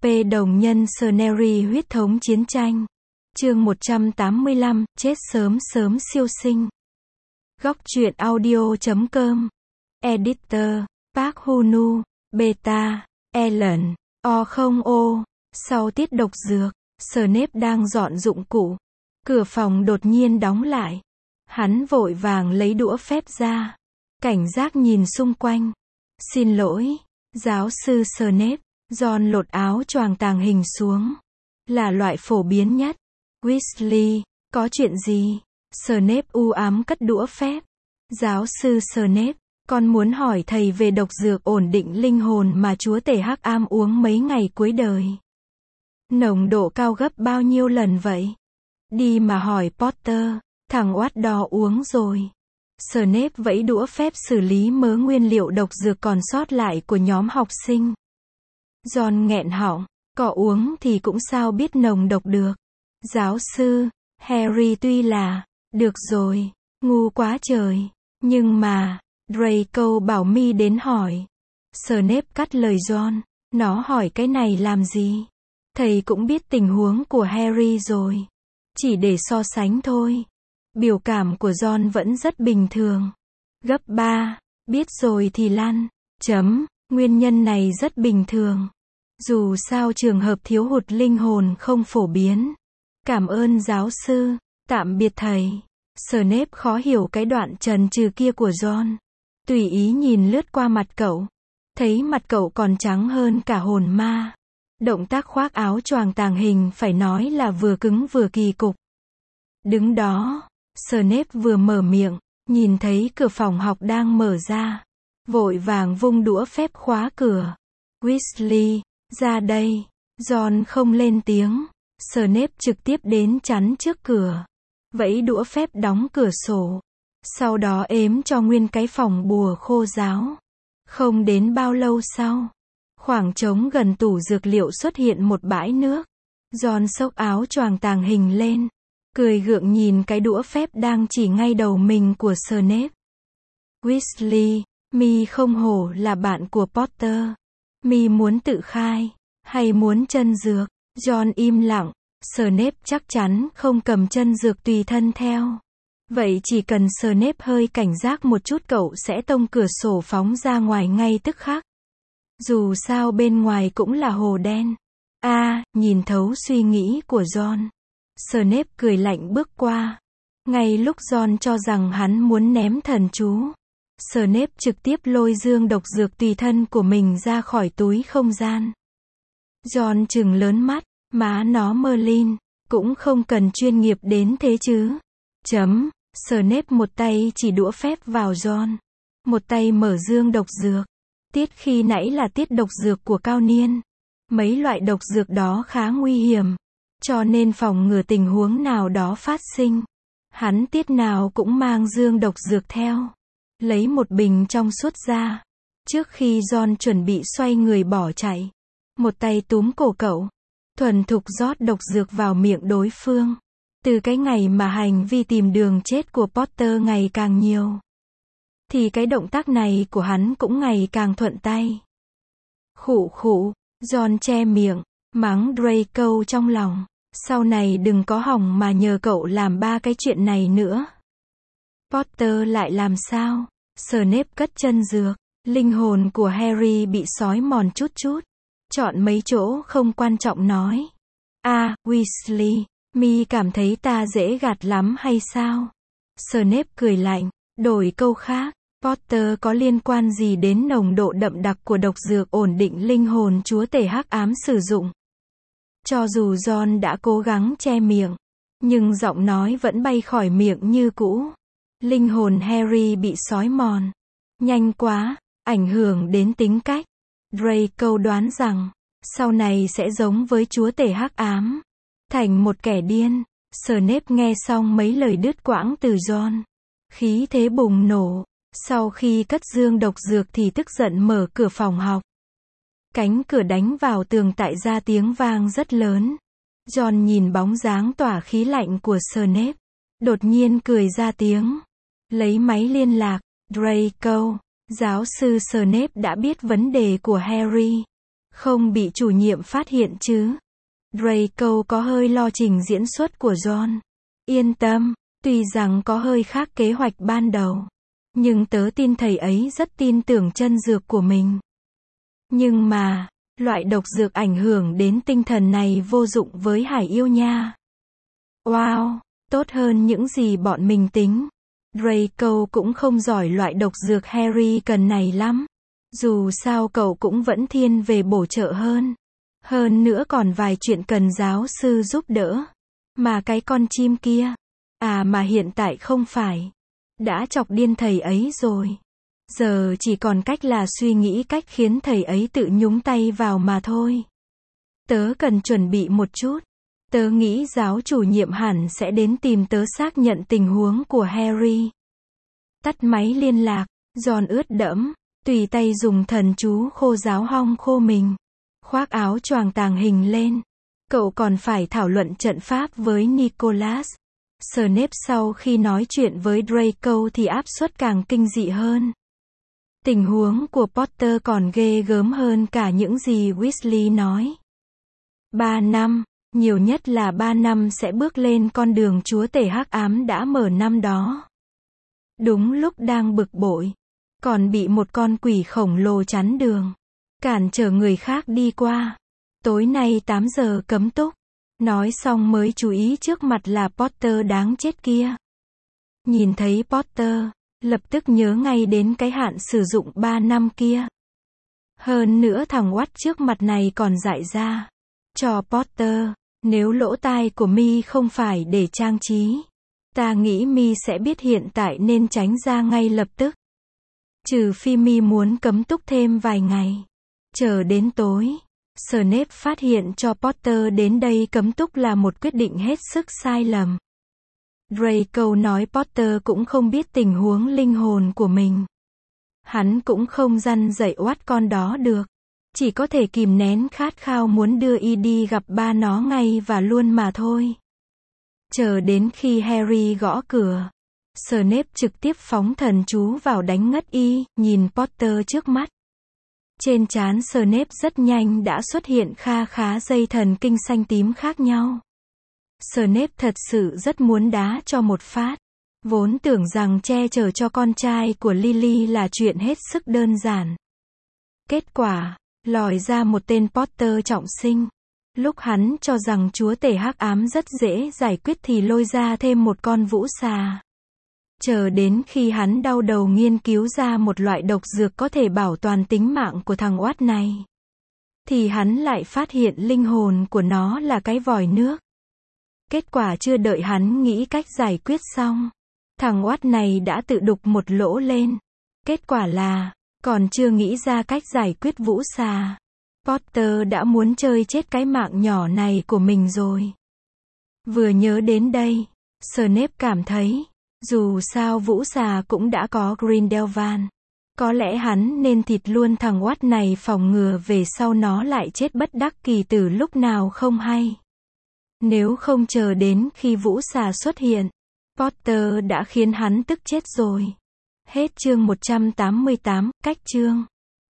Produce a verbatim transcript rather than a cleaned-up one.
P đồng nhân Scenery huyết thống chiến tranh. Chương một trăm tám mươi lăm, chết sớm sớm siêu sinh. Góc truyện audio chấm com. Editor, Park Hunu, Beta, Ellen, O không O. Sau tiết độc dược, Snape đang dọn dụng cụ. Cửa phòng đột nhiên đóng lại. Hắn vội vàng lấy đũa phép ra. Cảnh giác nhìn xung quanh. Xin lỗi, giáo sư Snape. Ron lột áo choàng tàng hình xuống. Là loại phổ biến nhất. Weasley, có chuyện gì? Snape u ám cất đũa phép. Giáo sư Snape, con muốn hỏi thầy về độc dược ổn định linh hồn mà chúa tể Hắc Ám uống mấy ngày cuối đời. Nồng độ cao gấp bao nhiêu lần vậy? Đi mà hỏi Potter, thằng oát đò uống rồi. Snape vẫy đũa phép xử lý mớ nguyên liệu độc dược còn sót lại của nhóm học sinh. Ron nghẹn họng, có uống thì cũng sao biết nồng độc được. Giáo sư, Harry tuy là, được rồi, ngu quá trời, nhưng mà, Draco bảo mi đến hỏi. Snape cắt lời Ron, nó hỏi cái này làm gì? Thầy cũng biết tình huống của Harry rồi. Chỉ để so sánh thôi. Biểu cảm của Ron vẫn rất bình thường. Gấp ba, biết rồi thì lăn. Chấm, nguyên nhân này rất bình thường. Dù sao trường hợp thiếu hụt linh hồn không phổ biến. Cảm ơn giáo sư, tạm biệt thầy. Snape khó hiểu cái đoạn chần chừ kia của Ron. Tùy ý nhìn lướt qua mặt cậu. Thấy mặt cậu còn trắng hơn cả hồn ma. Động tác khoác áo choàng tàng hình phải nói là vừa cứng vừa kỳ cục. Đứng đó, Snape vừa mở miệng, nhìn thấy cửa phòng học đang mở ra. Vội vàng vung đũa phép khóa cửa. Weasley, ra đây. Ron không lên tiếng. Snape trực tiếp đến chắn trước cửa. Vẫy đũa phép đóng cửa sổ. Sau đó ếm cho nguyên cái phòng bùa khô ráo. Không đến bao lâu sau, khoảng trống gần tủ dược liệu xuất hiện một bãi nước. Ron xốc áo choàng tàng hình lên. Cười gượng nhìn cái đũa phép đang chỉ ngay đầu mình của Snape. Weasley, mi không hổ là bạn của Potter. Mi muốn tự khai, hay muốn chân dược? Ron im lặng. Snape chắc chắn không cầm chân dược tùy thân theo. Vậy chỉ cần Snape hơi cảnh giác một chút cậu sẽ tông cửa sổ phóng ra ngoài ngay tức khắc. Dù sao bên ngoài cũng là hồ đen. A, à, nhìn thấu suy nghĩ của Ron. Snape cười lạnh bước qua. Ngay lúc Ron cho rằng hắn muốn ném thần chú, Snape trực tiếp lôi dương độc dược tùy thân của mình ra khỏi túi không gian. Ron trừng lớn mắt, má nó Merlin, cũng không cần chuyên nghiệp đến thế chứ. Chấm, Snape một tay chỉ đũa phép vào Ron. Một tay mở dương độc dược. Tiết khi nãy là tiết độc dược của cao niên. Mấy loại độc dược đó khá nguy hiểm. Cho nên phòng ngừa tình huống nào đó phát sinh. Hắn tiết nào cũng mang dương độc dược theo. Lấy một bình trong suốt ra. Trước khi Ron chuẩn bị xoay người bỏ chạy. Một tay túm cổ cậu. Thuần thục rót độc dược vào miệng đối phương. Từ cái ngày mà hành vi tìm đường chết của Potter ngày càng nhiều. Thì cái động tác này của hắn cũng ngày càng thuận tay. Khụ khụ, Ron che miệng, mắng Draco trong lòng. Sau này đừng có hỏng mà nhờ cậu làm ba cái chuyện này nữa. Potter lại làm sao? Snape cất chân dược. Linh hồn của Harry bị xói mòn chút chút. Chọn mấy chỗ không quan trọng nói. A, à, Weasley, mi cảm thấy ta dễ gạt lắm hay sao? Snape cười lạnh, đổi câu khác. Potter có liên quan gì đến nồng độ đậm đặc của độc dược ổn định linh hồn chúa tể Hắc Ám sử dụng? Cho dù Ron đã cố gắng che miệng, nhưng giọng nói vẫn bay khỏi miệng như cũ. Linh hồn Harry bị xói mòn. Nhanh quá, ảnh hưởng đến tính cách. Draco đoán rằng, sau này sẽ giống với chúa tể Hắc Ám. Thành một kẻ điên. Snape nghe xong mấy lời đứt quãng từ Ron. Khí thế bùng nổ. Sau khi cất dương độc dược thì tức giận mở cửa phòng học. Cánh cửa đánh vào tường tại ra tiếng vang rất lớn. Ron nhìn bóng dáng tỏa khí lạnh của Snape. Đột nhiên cười ra tiếng. Lấy máy liên lạc. Draco, giáo sư Snape đã biết vấn đề của Harry. Không bị chủ nhiệm phát hiện chứ? Draco có hơi lo trình diễn xuất của John. Yên tâm, tuy rằng có hơi khác kế hoạch ban đầu, nhưng tớ tin thầy ấy rất tin tưởng chân dược của mình. Nhưng mà, loại độc dược ảnh hưởng đến tinh thần này vô dụng với Hải yêu nha. Wow, tốt hơn những gì bọn mình tính. Draco cũng không giỏi loại độc dược Harry cần này lắm. Dù sao cậu cũng vẫn thiên về bổ trợ hơn. Hơn nữa còn vài chuyện cần giáo sư giúp đỡ. Mà cái con chim kia, à mà hiện tại không phải, đã chọc điên thầy ấy rồi. Giờ chỉ còn cách là suy nghĩ cách khiến thầy ấy tự nhúng tay vào mà thôi. Tớ cần chuẩn bị một chút. Tớ nghĩ giáo chủ nhiệm hẳn sẽ đến tìm tớ xác nhận tình huống của Harry. Tắt máy liên lạc, John ướt đẫm, tùy tay dùng thần chú khô giáo hong khô mình. Khoác áo choàng tàng hình lên. Cậu còn phải thảo luận trận pháp với Nicholas. Snape sau khi nói chuyện với Draco thì áp suất càng kinh dị hơn. Tình huống của Potter còn ghê gớm hơn cả những gì Weasley nói. Ba năm, nhiều nhất là ba năm sẽ bước lên con đường chúa tể hắc ám đã mở năm đó. Đúng lúc đang bực bội, còn bị một con quỷ khổng lồ chắn đường, cản trở người khác đi qua. Tối nay tám giờ cấm túc. Nói xong mới chú ý trước mặt là Potter đáng chết kia. Nhìn thấy Potter, lập tức nhớ ngay đến cái hạn sử dụng ba năm kia. Hơn nữa thằng Watt trước mặt này còn dại ra. Cho Potter, nếu lỗ tai của mi không phải để trang trí, ta nghĩ mi sẽ biết hiện tại nên tránh ra ngay lập tức. Trừ phi mi muốn cấm túc thêm vài ngày. Chờ đến tối, Snape phát hiện cho Potter đến đây cấm túc là một quyết định hết sức sai lầm. Draco nói Potter cũng không biết tình huống linh hồn của mình. Hắn cũng không răn dạy Watt con đó được. Chỉ có thể kìm nén khát khao muốn đưa y đi gặp ba nó ngay và luôn mà thôi. Chờ đến khi Harry gõ cửa, Snape trực tiếp phóng thần chú vào đánh ngất y, nhìn Potter trước mắt. Trên trán Snape rất nhanh đã xuất hiện kha khá dây thần kinh xanh tím khác nhau. Snape thật sự rất muốn đá cho một phát. Vốn tưởng rằng che chở cho con trai của Lily là chuyện hết sức đơn giản. Kết quả, lòi ra một tên Potter trọng sinh. Lúc hắn cho rằng chúa tể hắc ám rất dễ giải quyết thì lôi ra thêm một con vũ xà. Chờ đến khi hắn đau đầu nghiên cứu ra một loại độc dược có thể bảo toàn tính mạng của thằng Watt này, thì hắn lại phát hiện linh hồn của nó là cái vòi nước. Kết quả chưa đợi hắn nghĩ cách giải quyết xong, thằng Watt này đã tự đục một lỗ lên. Kết quả là, còn chưa nghĩ ra cách giải quyết vũ xà, Potter đã muốn chơi chết cái mạng nhỏ này của mình rồi. Vừa nhớ đến đây, Snape cảm thấy, dù sao vũ xà cũng đã có Grindelwald. Có lẽ hắn nên thịt luôn thằng Watt này phòng ngừa về sau nó lại chết bất đắc kỳ từ lúc nào không hay. Nếu không chờ đến khi vũ xà xuất hiện, Potter đã khiến hắn tức chết rồi. Hết chương một trăm tám mươi tám, cách chương.